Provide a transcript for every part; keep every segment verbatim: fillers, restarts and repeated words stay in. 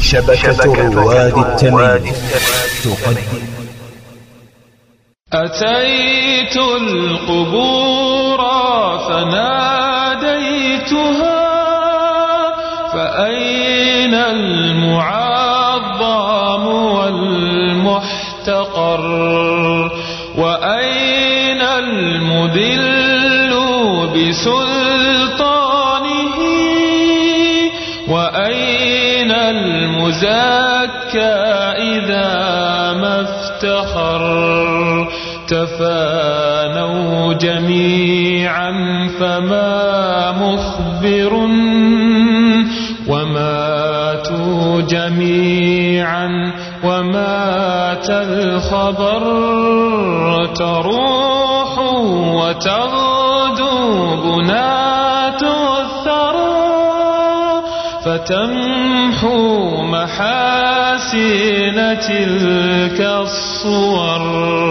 شبكة رواد التمييز تقدم. أتيت القبور فناديتها فأين المعظم والمحتقر وأين المذل بسلطانه وأين المزكى إذا ما افتخر تفانوا جميعا فما مخبر وماتوا جميعا ومات الخبر تروح وتغدو بنات الثرى فتمحو محاسن تلك الصور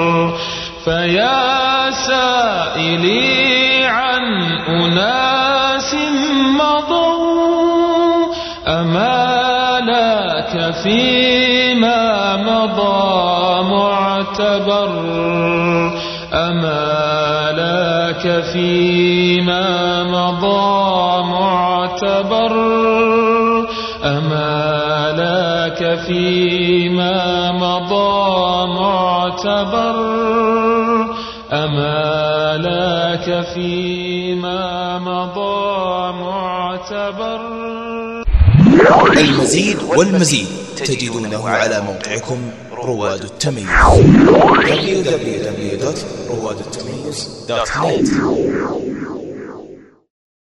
فيا سائلي عن أناس مضوا أما لك فيما مضى معتبر أما لك فيما مضى معتبر أما لك فيما مضى معتبر أما لك فيما مضى معتبر. المزيد والمزيد تجدونه على موقعكم رواد التمييز دبليو دبليو دبليو دوت رواد التمييز دوت نت.